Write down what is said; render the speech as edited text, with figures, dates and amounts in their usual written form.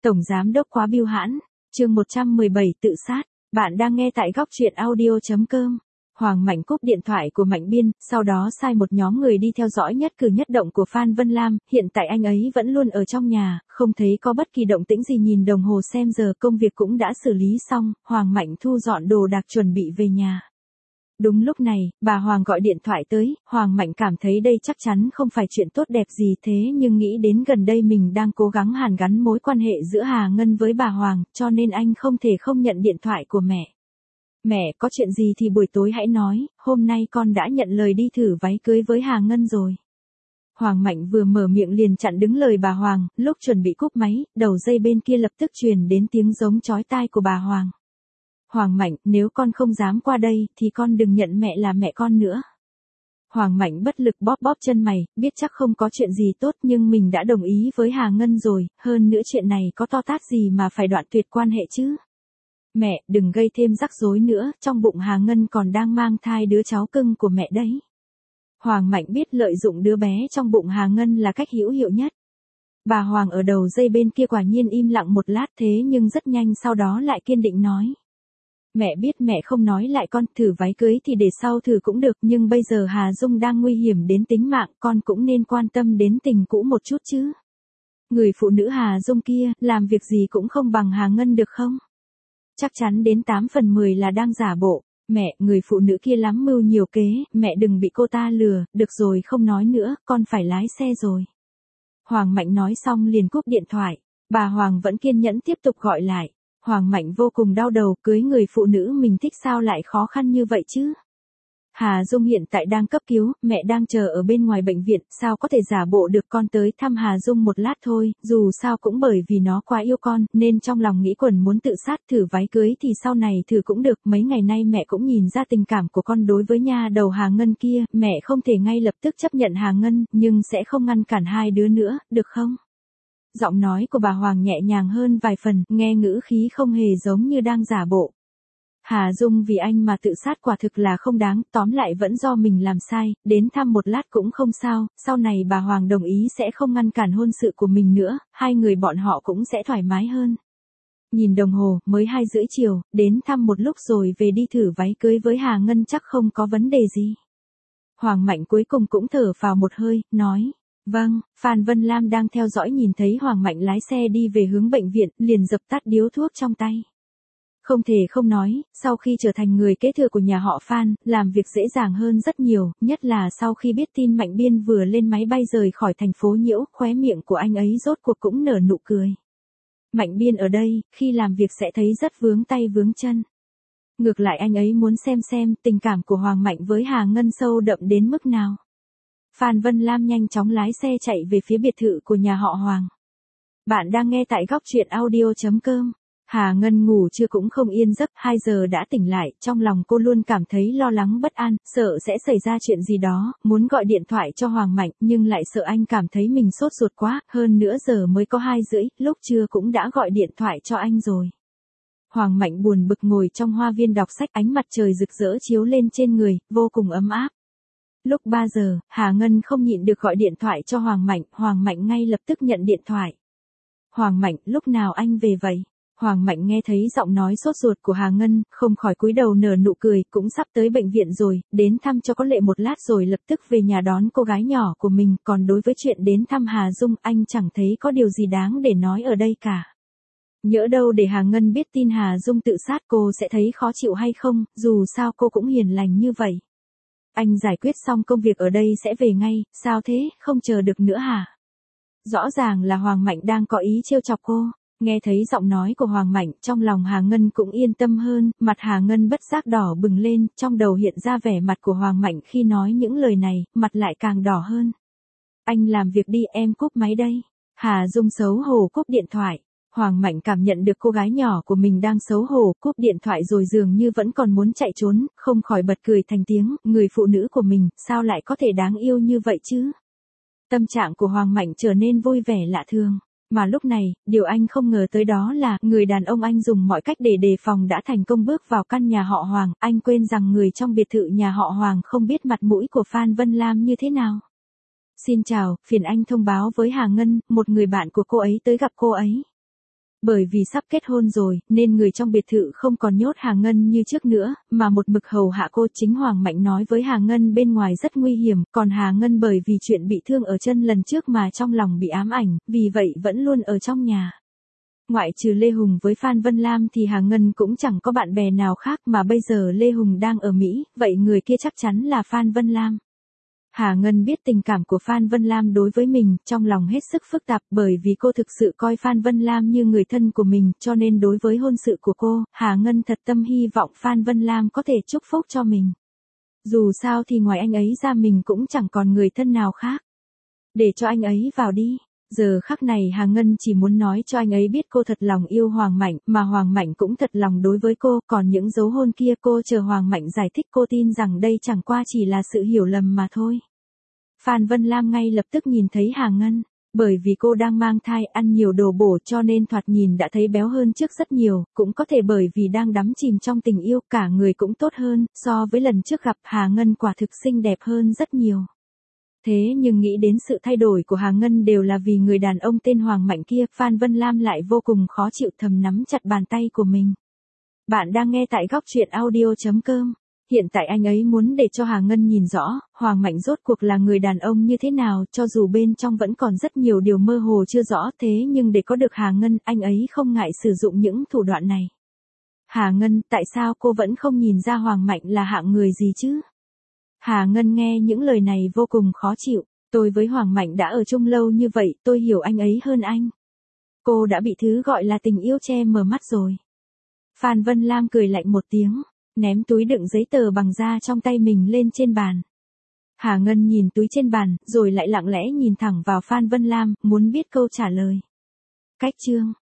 Tổng giám đốc quá bưu hãn, chương 117 tự sát, bạn đang nghe tại góc truyện audio.com. Hoàng Mạnh cúp điện thoại của Mạnh Biên, sau đó sai một nhóm người đi theo dõi nhất cử nhất động của Phan Vân Lam, hiện tại anh ấy vẫn luôn ở trong nhà, không thấy có bất kỳ động tĩnh gì. Nhìn đồng hồ xem giờ công việc cũng đã xử lý xong, Hoàng Mạnh thu dọn đồ đạc chuẩn bị về nhà. Đúng lúc này, bà Hoàng gọi điện thoại tới, Hoàng Mạnh cảm thấy đây chắc chắn không phải chuyện tốt đẹp gì thế nhưng nghĩ đến gần đây mình đang cố gắng hàn gắn mối quan hệ giữa Hà Ngân với bà Hoàng, cho nên anh không thể không nhận điện thoại của mẹ. Mẹ, có chuyện gì thì buổi tối hãy nói, hôm nay con đã nhận lời đi thử váy cưới với Hà Ngân rồi. Hoàng Mạnh vừa mở miệng liền chặn đứng lời bà Hoàng, lúc chuẩn bị cúp máy, đầu dây bên kia lập tức truyền đến tiếng giống chói tai của bà Hoàng. Hoàng Mạnh, nếu con không dám qua đây, thì con đừng nhận mẹ là mẹ con nữa. Hoàng Mạnh bất lực bóp bóp chân mày, biết chắc không có chuyện gì tốt nhưng mình đã đồng ý với Hà Ngân rồi, hơn nữa chuyện này có to tát gì mà phải đoạn tuyệt quan hệ chứ. Mẹ, đừng gây thêm rắc rối nữa, trong bụng Hà Ngân còn đang mang thai đứa cháu cưng của mẹ đấy. Hoàng Mạnh biết lợi dụng đứa bé trong bụng Hà Ngân là cách hữu hiệu nhất. Bà Hoàng ở đầu dây bên kia quả nhiên im lặng một lát thế nhưng rất nhanh sau đó lại kiên định nói. Mẹ biết mẹ không nói lại con, thử váy cưới thì để sau thử cũng được nhưng bây giờ Hà Dung đang nguy hiểm đến tính mạng, con cũng nên quan tâm đến tình cũ một chút chứ. Người phụ nữ Hà Dung kia, làm việc gì cũng không bằng Hà Ngân được không? Chắc chắn đến 8 phần 10 là đang giả bộ. Mẹ, người phụ nữ kia lắm mưu nhiều kế, mẹ đừng bị cô ta lừa, được rồi không nói nữa, con phải lái xe rồi. Hoàng Mạnh nói xong liền cúp điện thoại, bà Hoàng vẫn kiên nhẫn tiếp tục gọi lại. Hoàng Mạnh vô cùng đau đầu, cưới người phụ nữ mình thích sao lại khó khăn như vậy chứ? Hà Dung hiện tại đang cấp cứu, mẹ đang chờ ở bên ngoài bệnh viện, sao có thể giả bộ được, con tới thăm Hà Dung một lát thôi, dù sao cũng bởi vì nó quá yêu con, nên trong lòng nghĩ quẩn muốn tự sát. Thử váy cưới thì sau này thử cũng được, mấy ngày nay mẹ cũng nhìn ra tình cảm của con đối với nha đầu Hà Ngân kia, mẹ không thể ngay lập tức chấp nhận Hà Ngân, nhưng sẽ không ngăn cản hai đứa nữa, được không? Giọng nói của bà Hoàng nhẹ nhàng hơn vài phần, nghe ngữ khí không hề giống như đang giả bộ. Hà Dung vì anh mà tự sát quả thực là không đáng, tóm lại vẫn do mình làm sai, đến thăm một lát cũng không sao, sau này bà Hoàng đồng ý sẽ không ngăn cản hôn sự của mình nữa, hai người bọn họ cũng sẽ thoải mái hơn. Nhìn đồng hồ, mới 2:30 chiều, đến thăm một lúc rồi về đi thử váy cưới với Hà Ngân chắc không có vấn đề gì. Hoàng Mạnh cuối cùng cũng thở phào một hơi, nói. Vâng, Phan Vân Lam đang theo dõi nhìn thấy Hoàng Mạnh lái xe đi về hướng bệnh viện, liền dập tắt điếu thuốc trong tay. Không thể không nói, sau khi trở thành người kế thừa của nhà họ Phan, làm việc dễ dàng hơn rất nhiều, nhất là sau khi biết tin Mạnh Biên vừa lên máy bay rời khỏi thành phố Nhiễu, khóe miệng của anh ấy rốt cuộc cũng nở nụ cười. Mạnh Biên ở đây, khi làm việc sẽ thấy rất vướng tay vướng chân. Ngược lại anh ấy muốn xem tình cảm của Hoàng Mạnh với Hà Ngân sâu đậm đến mức nào. Phan Vân Lam nhanh chóng lái xe chạy về phía biệt thự của nhà họ Hoàng. Bạn đang nghe tại góc truyện audio.com. Hà Ngân ngủ trưa cũng không yên giấc, 2 giờ đã tỉnh lại, trong lòng cô luôn cảm thấy lo lắng bất an, sợ sẽ xảy ra chuyện gì đó, muốn gọi điện thoại cho Hoàng Mạnh nhưng lại sợ anh cảm thấy mình sốt ruột quá, hơn nữa giờ mới có 2:30, lúc trưa cũng đã gọi điện thoại cho anh rồi. Hoàng Mạnh buồn bực ngồi trong hoa viên đọc sách, ánh mặt trời rực rỡ chiếu lên trên người, vô cùng ấm áp. Lúc 3 giờ, Hà Ngân không nhịn được gọi điện thoại cho Hoàng Mạnh ngay lập tức nhận điện thoại. Hoàng Mạnh, lúc nào anh về vậy? Hoàng Mạnh nghe thấy giọng nói sốt ruột của Hà Ngân, không khỏi cúi đầu nở nụ cười, cũng sắp tới bệnh viện rồi, đến thăm cho có lệ một lát rồi lập tức về nhà đón cô gái nhỏ của mình, còn đối với chuyện đến thăm Hà Dung, anh chẳng thấy có điều gì đáng để nói ở đây cả. Nhỡ đâu để Hà Ngân biết tin Hà Dung tự sát cô sẽ thấy khó chịu hay không, dù sao cô cũng hiền lành như vậy. Anh giải quyết xong công việc ở đây sẽ về ngay, sao thế, không chờ được nữa hả? Rõ ràng là Hoàng Mạnh đang có ý trêu chọc cô. Nghe thấy giọng nói của Hoàng Mạnh, trong lòng Hà Ngân cũng yên tâm hơn, mặt Hà Ngân bất giác đỏ bừng lên, trong đầu hiện ra vẻ mặt của Hoàng Mạnh khi nói những lời này, mặt lại càng đỏ hơn. Anh làm việc đi, em cúp máy đây. Hà Dung xấu hổ cúp điện thoại. Hoàng Mạnh cảm nhận được cô gái nhỏ của mình đang xấu hổ, cúp điện thoại rồi dường như vẫn còn muốn chạy trốn, không khỏi bật cười thành tiếng, người phụ nữ của mình, sao lại có thể đáng yêu như vậy chứ? Tâm trạng của Hoàng Mạnh trở nên vui vẻ lạ thường. Mà lúc này, điều anh không ngờ tới đó là, người đàn ông anh dùng mọi cách để đề phòng đã thành công bước vào căn nhà họ Hoàng, anh quên rằng người trong biệt thự nhà họ Hoàng không biết mặt mũi của Phan Vân Lam như thế nào. Xin chào, phiền anh thông báo với Hà Ngân, một người bạn của cô ấy tới gặp cô ấy. Bởi vì sắp kết hôn rồi, nên người trong biệt thự không còn nhốt Hà Ngân như trước nữa, mà một mực hầu hạ cô. Chính Hoàng Mạnh nói với Hà Ngân bên ngoài rất nguy hiểm, còn Hà Ngân bởi vì chuyện bị thương ở chân lần trước mà trong lòng bị ám ảnh, vì vậy vẫn luôn ở trong nhà. Ngoại trừ Lê Hùng với Phan Vân Lam thì Hà Ngân cũng chẳng có bạn bè nào khác, mà bây giờ Lê Hùng đang ở Mỹ, vậy người kia chắc chắn là Phan Vân Lam. Hà Ngân biết tình cảm của Phan Vân Lam đối với mình, trong lòng hết sức phức tạp, bởi vì cô thực sự coi Phan Vân Lam như người thân của mình, cho nên đối với hôn sự của cô, Hà Ngân thật tâm hy vọng Phan Vân Lam có thể chúc phúc cho mình. Dù sao thì ngoài anh ấy ra mình cũng chẳng còn người thân nào khác. Để cho anh ấy vào đi. Giờ khắc này Hà Ngân chỉ muốn nói cho anh ấy biết cô thật lòng yêu Hoàng Mạnh, mà Hoàng Mạnh cũng thật lòng đối với cô, còn những dấu hôn kia cô chờ Hoàng Mạnh giải thích. Cô tin rằng đây chẳng qua chỉ là sự hiểu lầm mà thôi. Phan Vân Lam ngay lập tức nhìn thấy Hà Ngân, bởi vì cô đang mang thai, ăn nhiều đồ bổ cho nên thoạt nhìn đã thấy béo hơn trước rất nhiều, cũng có thể bởi vì đang đắm chìm trong tình yêu, cả người cũng tốt hơn, so với lần trước gặp Hà Ngân quả thực xinh đẹp hơn rất nhiều. Thế nhưng nghĩ đến sự thay đổi của Hà Ngân đều là vì người đàn ông tên Hoàng Mạnh kia, Phan Vân Lam lại vô cùng khó chịu, thầm nắm chặt bàn tay của mình. Bạn đang nghe tại góc truyện audio.com. Hiện tại anh ấy muốn để cho Hà Ngân nhìn rõ, Hoàng Mạnh rốt cuộc là người đàn ông như thế nào, cho dù bên trong vẫn còn rất nhiều điều mơ hồ chưa rõ, thế nhưng để có được Hà Ngân, anh ấy không ngại sử dụng những thủ đoạn này. Hà Ngân, tại sao cô vẫn không nhìn ra Hoàng Mạnh là hạng người gì chứ? Hà Ngân nghe những lời này vô cùng khó chịu, tôi với Hoàng Mạnh đã ở chung lâu như vậy, tôi hiểu anh ấy hơn anh. Cô đã bị thứ gọi là tình yêu che mờ mắt rồi. Phan Vân Lam cười lạnh một tiếng, ném túi đựng giấy tờ bằng da trong tay mình lên trên bàn. Hà Ngân nhìn túi trên bàn, rồi lại lặng lẽ nhìn thẳng vào Phan Vân Lam, muốn biết câu trả lời. Cách chương